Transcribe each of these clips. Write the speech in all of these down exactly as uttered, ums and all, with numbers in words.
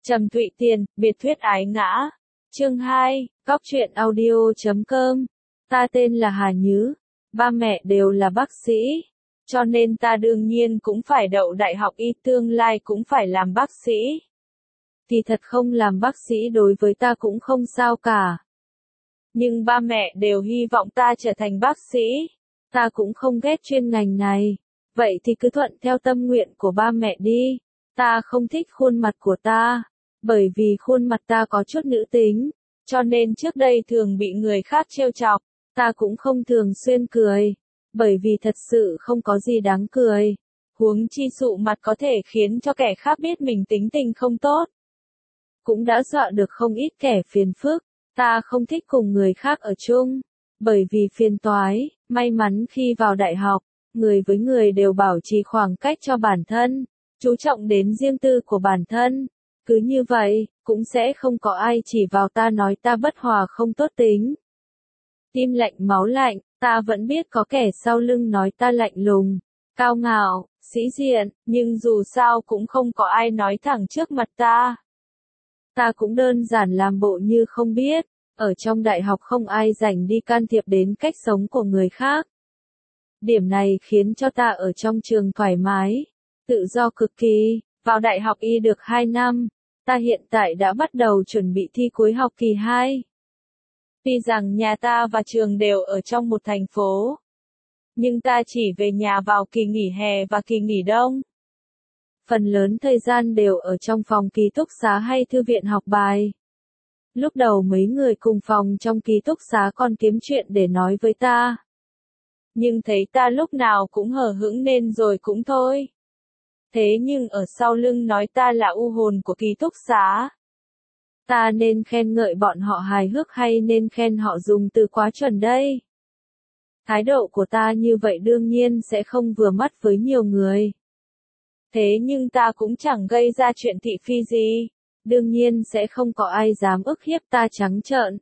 Trầm Thụy Tiền, biệt thuyết ái ngã. Chương hai, Cóc truyện audio chấm com. Ta tên là Hà Nhứ, ba mẹ đều là bác sĩ, cho nên ta đương nhiên cũng phải đậu đại học y, tương lai cũng phải làm bác sĩ. Thì thật không làm bác sĩ đối với ta cũng không sao cả. Nhưng ba mẹ đều hy vọng ta trở thành bác sĩ. Ta cũng không ghét chuyên ngành này. Vậy thì cứ thuận theo tâm nguyện của ba mẹ đi. Ta không thích khuôn mặt của ta. Bởi vì khuôn mặt ta có chút nữ tính. Cho nên trước đây thường bị người khác trêu chọc. Ta cũng không thường xuyên cười. Bởi vì thật sự không có gì đáng cười. Huống chi sụ mặt có thể khiến cho kẻ khác biết mình tính tình không tốt. Cũng đã dọa được không ít kẻ phiền phức. Ta không thích cùng người khác ở chung. Bởi vì phiền toái, may mắn khi vào đại học, người với người đều bảo trì khoảng cách cho bản thân, chú trọng đến riêng tư của bản thân. Cứ như vậy, cũng sẽ không có ai chỉ vào ta nói ta bất hòa không tốt tính. Tim lạnh máu lạnh, ta vẫn biết có kẻ sau lưng nói ta lạnh lùng, cao ngạo, sĩ diện, nhưng dù sao cũng không có ai nói thẳng trước mặt ta. Ta cũng đơn giản làm bộ như không biết, ở trong đại học không ai rảnh đi can thiệp đến cách sống của người khác. Điểm này khiến cho ta ở trong trường thoải mái, tự do cực kỳ, vào đại học y được hai năm, ta hiện tại đã bắt đầu chuẩn bị thi cuối học kỳ hai. Tuy rằng nhà ta và trường đều ở trong một thành phố, nhưng ta chỉ về nhà vào kỳ nghỉ hè và kỳ nghỉ đông. Phần lớn thời gian đều ở trong phòng ký túc xá hay thư viện học bài. Lúc đầu mấy người cùng phòng trong ký túc xá còn kiếm chuyện để nói với ta. Nhưng thấy ta lúc nào cũng hờ hững nên rồi cũng thôi. Thế nhưng ở sau lưng nói ta là u hồn của ký túc xá. Ta nên khen ngợi bọn họ hài hước hay nên khen họ dùng từ quá chuẩn đây? Thái độ của ta như vậy đương nhiên sẽ không vừa mắt với nhiều người. Thế nhưng ta cũng chẳng gây ra chuyện thị phi gì. Đương nhiên sẽ không có ai dám ức hiếp ta trắng trợn.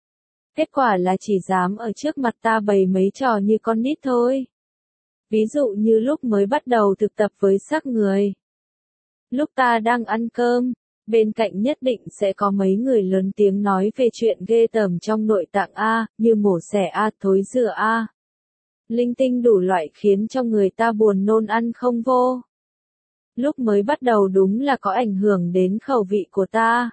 Kết quả là chỉ dám ở trước mặt ta bày mấy trò như con nít thôi. Ví dụ như lúc mới bắt đầu thực tập với xác người. Lúc ta đang ăn cơm, bên cạnh nhất định sẽ có mấy người lớn tiếng nói về chuyện ghê tởm trong nội tạng A, như mổ xẻ A, thối rửa A. Linh tinh đủ loại khiến cho người ta buồn nôn ăn không vô. Lúc mới bắt đầu đúng là có ảnh hưởng đến khẩu vị của ta.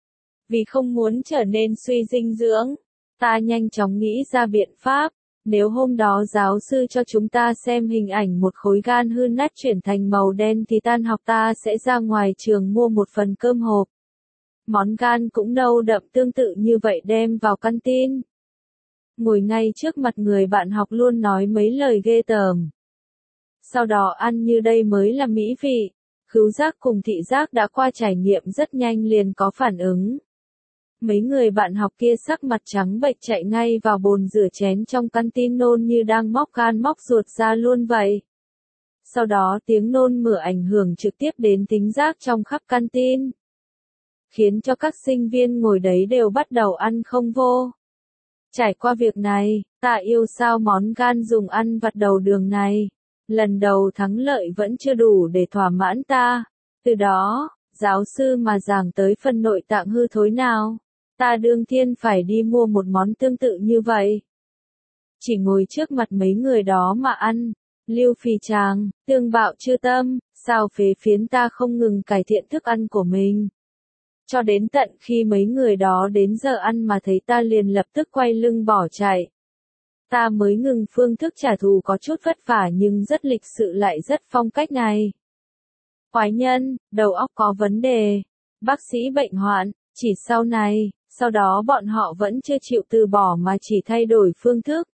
Vì không muốn trở nên suy dinh dưỡng, ta nhanh chóng nghĩ ra biện pháp. Nếu hôm đó giáo sư cho chúng ta xem hình ảnh một khối gan hư nát chuyển thành màu đen thì tan học ta sẽ ra ngoài trường mua một phần cơm hộp. Món gan cũng nâu đậm tương tự như vậy đem vào căn tin. Ngồi ngay trước mặt người bạn học luôn nói mấy lời ghê tởm. Sau đó ăn như đây mới là mỹ vị. Khứu giác cùng thị giác đã qua trải nghiệm rất nhanh liền có phản ứng. Mấy người bạn học kia sắc mặt trắng bệch chạy ngay vào bồn rửa chén trong căn tin nôn như đang móc gan móc ruột ra luôn vậy. Sau đó tiếng nôn mửa ảnh hưởng trực tiếp đến thính giác trong khắp căn tin. Khiến cho các sinh viên ngồi đấy đều bắt đầu ăn không vô. Trải qua việc này, ta yêu sao món gan dùng ăn vặt đầu đường này. Lần đầu thắng lợi vẫn chưa đủ để thỏa mãn ta. Từ đó, giáo sư mà giảng tới phần nội tạng hư thối nào, ta đương thiên phải đi mua một món tương tự như vậy. Chỉ ngồi trước mặt mấy người đó mà ăn, lưu phì tràng, tương bạo chư tâm, sao phế phiến ta không ngừng cải thiện thức ăn của mình. Cho đến tận khi mấy người đó đến giờ ăn mà thấy ta liền lập tức quay lưng bỏ chạy. Ta mới ngừng phương thức trả thù có chút vất vả nhưng rất lịch sự lại rất phong cách này. Quái nhân, đầu óc có vấn đề, bác sĩ bệnh hoạn, chỉ sau này, sau đó bọn họ vẫn chưa chịu từ bỏ mà chỉ thay đổi phương thức.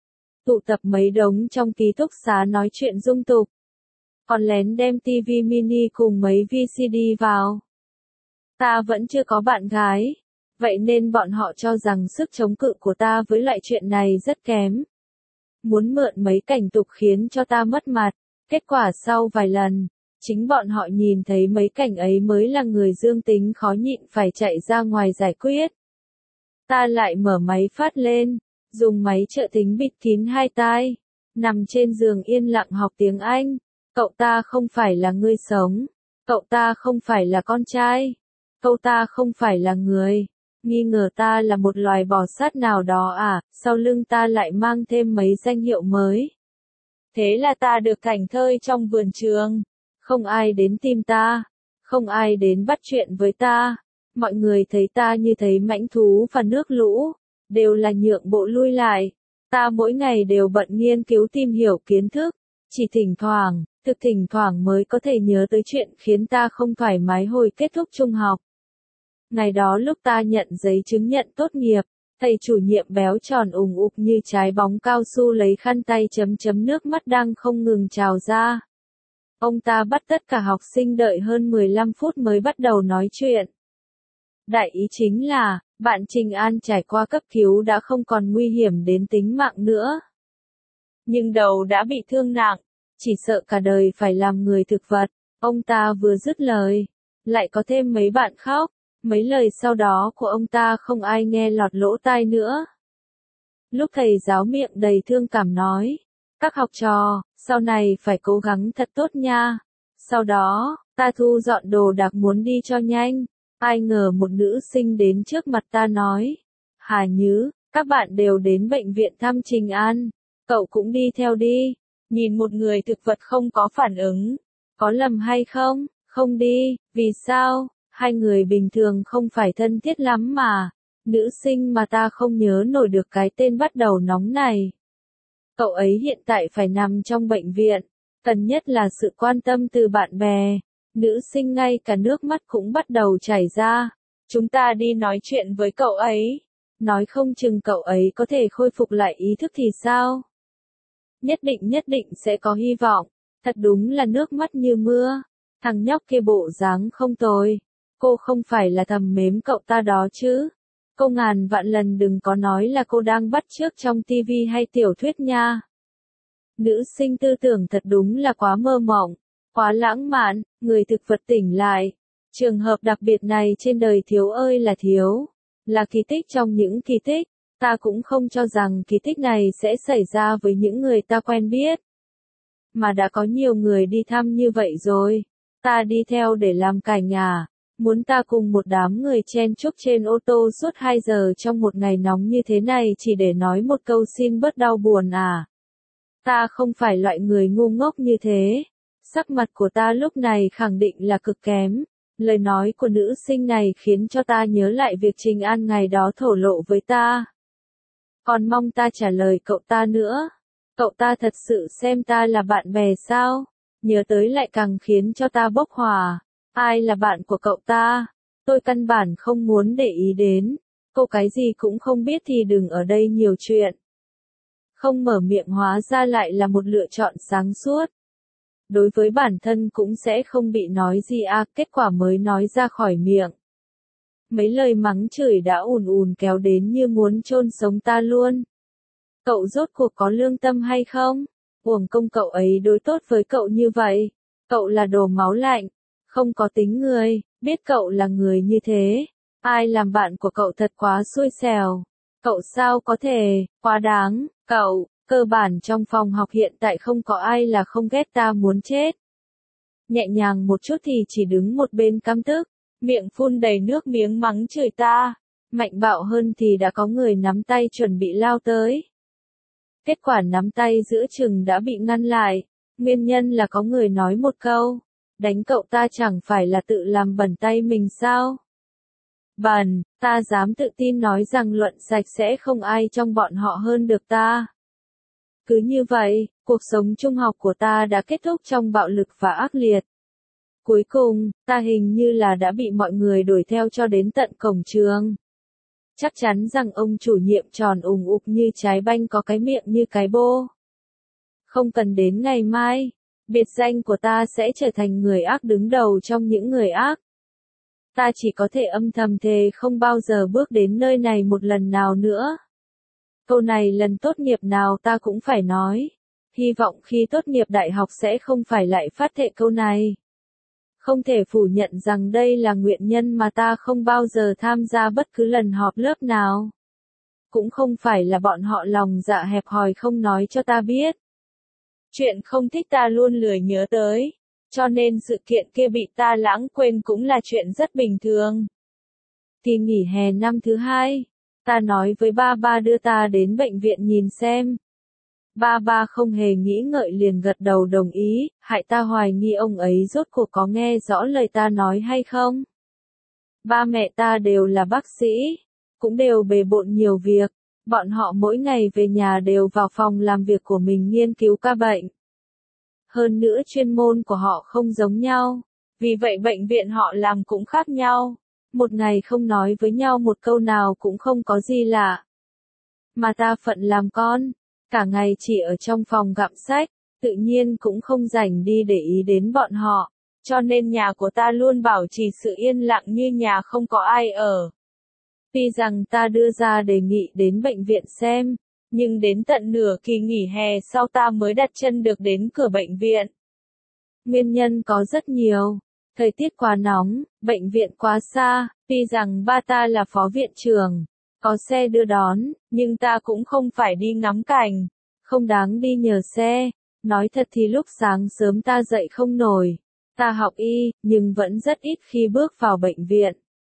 Tụ tập mấy đống trong ký túc xá nói chuyện dung tục. Còn lén đem tivi mini cùng mấy vê xê đê vào. Ta vẫn chưa có bạn gái. Vậy nên bọn họ cho rằng sức chống cự của ta với loại chuyện này rất kém. Muốn mượn mấy cảnh tục khiến cho ta mất mặt. Kết quả sau vài lần, chính bọn họ nhìn thấy mấy cảnh ấy mới là người dương tính khó nhịn phải chạy ra ngoài giải quyết. Ta lại mở máy phát lên, dùng máy trợ thính bịt kín hai tai, nằm trên giường yên lặng học tiếng Anh. Cậu ta không phải là người sống, cậu ta không phải là con trai. Câu ta không phải là người. Nghi ngờ ta là một loài bò sát nào đó à, sau lưng ta lại mang thêm mấy danh hiệu mới. Thế là ta được thảnh thơi trong vườn trường. Không ai đến tìm ta. Không ai đến bắt chuyện với ta. Mọi người thấy ta như thấy mãnh thú và nước lũ. Đều là nhượng bộ lui lại. Ta mỗi ngày đều bận nghiên cứu tìm hiểu kiến thức. Chỉ thỉnh thoảng, thực thỉnh thoảng mới có thể nhớ tới chuyện khiến ta không thoải mái hồi kết thúc trung học. Ngày đó lúc ta nhận giấy chứng nhận tốt nghiệp, thầy chủ nhiệm béo tròn ùng ục như trái bóng cao su lấy khăn tay chấm chấm nước mắt đang không ngừng trào ra. Ông ta bắt tất cả học sinh đợi hơn mười lăm phút mới bắt đầu nói chuyện. Đại ý chính là, bạn Trình An trải qua cấp cứu đã không còn nguy hiểm đến tính mạng nữa. Nhưng đầu đã bị thương nặng, chỉ sợ cả đời phải làm người thực vật. Ông ta vừa dứt lời, lại có thêm mấy bạn khóc. Mấy lời sau đó của ông ta không ai nghe lọt lỗ tai nữa. Lúc thầy giáo miệng đầy thương cảm nói, các học trò, sau này phải cố gắng thật tốt nha. Sau đó, ta thu dọn đồ đạc muốn đi cho nhanh. Ai ngờ một nữ sinh đến trước mặt ta nói, Hà Nhứ, các bạn đều đến bệnh viện thăm Trình An. Cậu cũng đi theo đi. Nhìn một người thực vật không có phản ứng. Có lầm hay không? Không đi. Vì sao? Hai người bình thường không phải thân thiết lắm mà. Nữ sinh mà ta không nhớ nổi được cái tên bắt đầu nóng này. Cậu ấy hiện tại phải nằm trong bệnh viện. Cần nhất là sự quan tâm từ bạn bè. Nữ sinh ngay cả nước mắt cũng bắt đầu chảy ra. Chúng ta đi nói chuyện với cậu ấy. Nói không chừng cậu ấy có thể khôi phục lại ý thức thì sao? Nhất định nhất định sẽ có hy vọng. Thật đúng là nước mắt như mưa. Thằng nhóc kia bộ dáng không tồi. Cô không phải là thầm mến cậu ta đó chứ. Cô ngàn vạn lần đừng có nói là cô đang bắt chước trong tivi hay tiểu thuyết nha. Nữ sinh tư tưởng thật đúng là quá mơ mộng, quá lãng mạn, người thực vật tỉnh lại. Trường hợp đặc biệt này trên đời thiếu ơi là thiếu. Là kỳ tích trong những kỳ tích. Ta cũng không cho rằng kỳ tích này sẽ xảy ra với những người ta quen biết. Mà đã có nhiều người đi thăm như vậy rồi. Ta đi theo để làm cảnh à. Muốn ta cùng một đám người chen chúc trên ô tô suốt hai giờ trong một ngày nóng như thế này chỉ để nói một câu xin bớt đau buồn à. Ta không phải loại người ngu ngốc như thế. Sắc mặt của ta lúc này khẳng định là cực kém. Lời nói của nữ sinh này khiến cho ta nhớ lại việc Trình An ngày đó thổ lộ với ta. Còn mong ta trả lời cậu ta nữa. Cậu ta thật sự xem ta là bạn bè sao? Nhớ tới lại càng khiến cho ta bốc hỏa. Ai là bạn của cậu ta? Tôi căn bản không muốn để ý đến. Cô cái gì cũng không biết thì đừng ở đây nhiều chuyện. Không mở miệng hóa ra lại là một lựa chọn sáng suốt. Đối với bản thân cũng sẽ không bị nói gì à, kết quả mới nói ra khỏi miệng. Mấy lời mắng chửi đã ùn ùn kéo đến như muốn chôn sống ta luôn. Cậu rốt cuộc có lương tâm hay không? Uổng công cậu ấy đối tốt với cậu như vậy. Cậu là đồ máu lạnh, không có tính người, biết cậu là người như thế. Ai làm bạn của cậu thật quá xui xẻo. Cậu sao có thể, quá đáng, cậu, cơ bản trong phòng học hiện tại không có ai là không ghét ta muốn chết. Nhẹ nhàng một chút thì chỉ đứng một bên căm tức, miệng phun đầy nước miếng mắng chửi ta. Mạnh bạo hơn thì đã có người nắm tay chuẩn bị lao tới. Kết quả nắm tay giữa chừng đã bị ngăn lại, nguyên nhân là có người nói một câu, đánh cậu ta chẳng phải là tự làm bẩn tay mình sao? Bẩn, ta dám tự tin nói rằng luận sạch sẽ không ai trong bọn họ hơn được ta. Cứ như vậy, cuộc sống trung học của ta đã kết thúc trong bạo lực và ác liệt. Cuối cùng, ta hình như là đã bị mọi người đuổi theo cho đến tận cổng trường. Chắc chắn rằng ông chủ nhiệm tròn ùng ục như trái banh có cái miệng như cái bô. Không cần đến ngày mai, biệt danh của ta sẽ trở thành người ác đứng đầu trong những người ác. Ta chỉ có thể âm thầm thề không bao giờ bước đến nơi này một lần nào nữa. Câu này lần tốt nghiệp nào ta cũng phải nói. Hy vọng khi tốt nghiệp đại học sẽ không phải lại phát thệ câu này. Không thể phủ nhận rằng đây là nguyên nhân mà ta không bao giờ tham gia bất cứ lần họp lớp nào. Cũng không phải là bọn họ lòng dạ hẹp hòi không nói cho ta biết. Chuyện không thích ta luôn lười nhớ tới. cho nên sự kiện kia bị ta lãng quên cũng là chuyện rất bình thường. Kỳ nghỉ hè năm thứ hai, ta nói với ba ba đưa ta đến bệnh viện nhìn xem. Ba ba không hề nghĩ ngợi liền gật đầu đồng ý, hại ta hoài nghi ông ấy rốt cuộc có nghe rõ lời ta nói hay không. Ba mẹ ta đều là bác sĩ, cũng đều bề bộn nhiều việc, bọn họ mỗi ngày về nhà đều vào phòng làm việc của mình nghiên cứu ca bệnh. Hơn nữa chuyên môn của họ không giống nhau, vì vậy bệnh viện họ làm cũng khác nhau. Một ngày không nói với nhau một câu nào cũng không có gì lạ. Mà ta phận làm con, cả ngày chỉ ở trong phòng gặm sách, tự nhiên cũng không rảnh đi để ý đến bọn họ, cho nên nhà của ta luôn bảo trì sự yên lặng như nhà không có ai ở. Tuy rằng ta đưa ra đề nghị đến bệnh viện xem, nhưng đến tận nửa kỳ nghỉ hè sau ta mới đặt chân được đến cửa bệnh viện. Nguyên nhân có rất nhiều. Thời tiết quá nóng, bệnh viện quá xa, tuy rằng ba ta là phó viện trưởng, có xe đưa đón, nhưng ta cũng không phải đi ngắm cảnh, không đáng đi nhờ xe. Nói thật thì lúc sáng sớm ta dậy không nổi, ta học y, nhưng vẫn rất ít khi bước vào bệnh viện.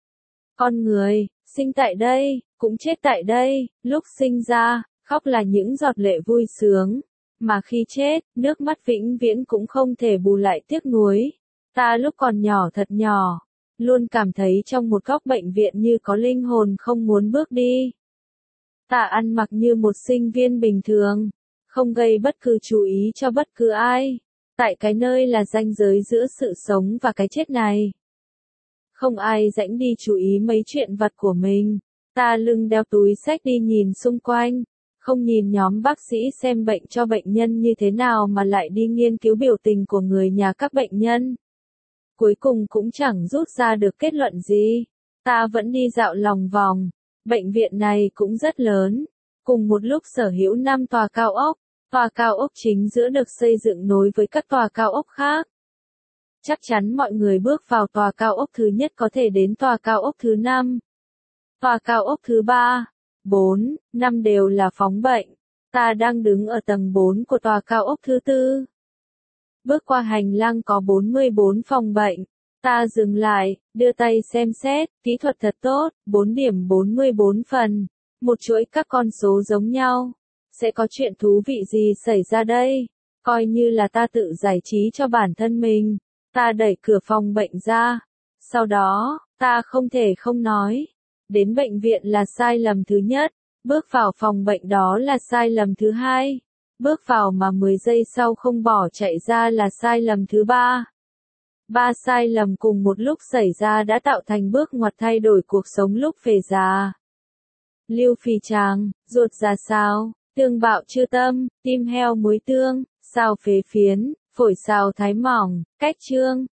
Con người, sinh tại đây, cũng chết tại đây, lúc sinh ra, khóc là những giọt lệ vui sướng, mà khi chết, nước mắt vĩnh viễn cũng không thể bù lại tiếc nuối. Ta lúc còn nhỏ thật nhỏ, luôn cảm thấy trong một góc bệnh viện như có linh hồn không muốn bước đi. Ta ăn mặc như một sinh viên bình thường, không gây bất cứ chú ý cho bất cứ ai, tại cái nơi là ranh giới giữa sự sống và cái chết này. Không ai rảnh đi chú ý mấy chuyện vặt của mình, ta lưng đeo túi xách đi nhìn xung quanh, không nhìn nhóm bác sĩ xem bệnh cho bệnh nhân như thế nào mà lại đi nghiên cứu biểu tình của người nhà các bệnh nhân. Cuối cùng cũng chẳng rút ra được kết luận gì. Ta vẫn đi dạo lòng vòng. Bệnh viện này cũng rất lớn. Cùng một lúc sở hữu năm tòa cao ốc. Tòa cao ốc chính giữa được xây dựng nối với các tòa cao ốc khác. Chắc chắn mọi người bước vào tòa cao ốc thứ nhất có thể đến tòa cao ốc thứ năm. Tòa cao ốc thứ ba, bốn, năm đều là phòng bệnh. Ta đang đứng ở tầng bốn của tòa cao ốc thứ tư. Bước qua hành lang có bốn mươi bốn phòng bệnh. Ta dừng lại, đưa tay xem xét, kỹ thuật thật tốt, bốn điểm bốn mươi bốn phần. Một chuỗi các con số giống nhau. Sẽ có chuyện thú vị gì xảy ra đây? Coi như là ta tự giải trí cho bản thân mình. Ta đẩy cửa phòng bệnh ra. Sau đó, ta không thể không nói. Đến bệnh viện là sai lầm thứ nhất. Bước vào phòng bệnh đó là sai lầm thứ hai. Bước vào mà mười giây sau không bỏ chạy ra là sai lầm thứ ba. Ba sai lầm cùng một lúc xảy ra đã tạo thành bước ngoặt thay đổi cuộc sống lúc về già. Lưu phì tràng, ruột già sao, tương bạo chưa tâm, tim heo muối tương, sao phế phiến, phổi xào thái mỏng, cách trương,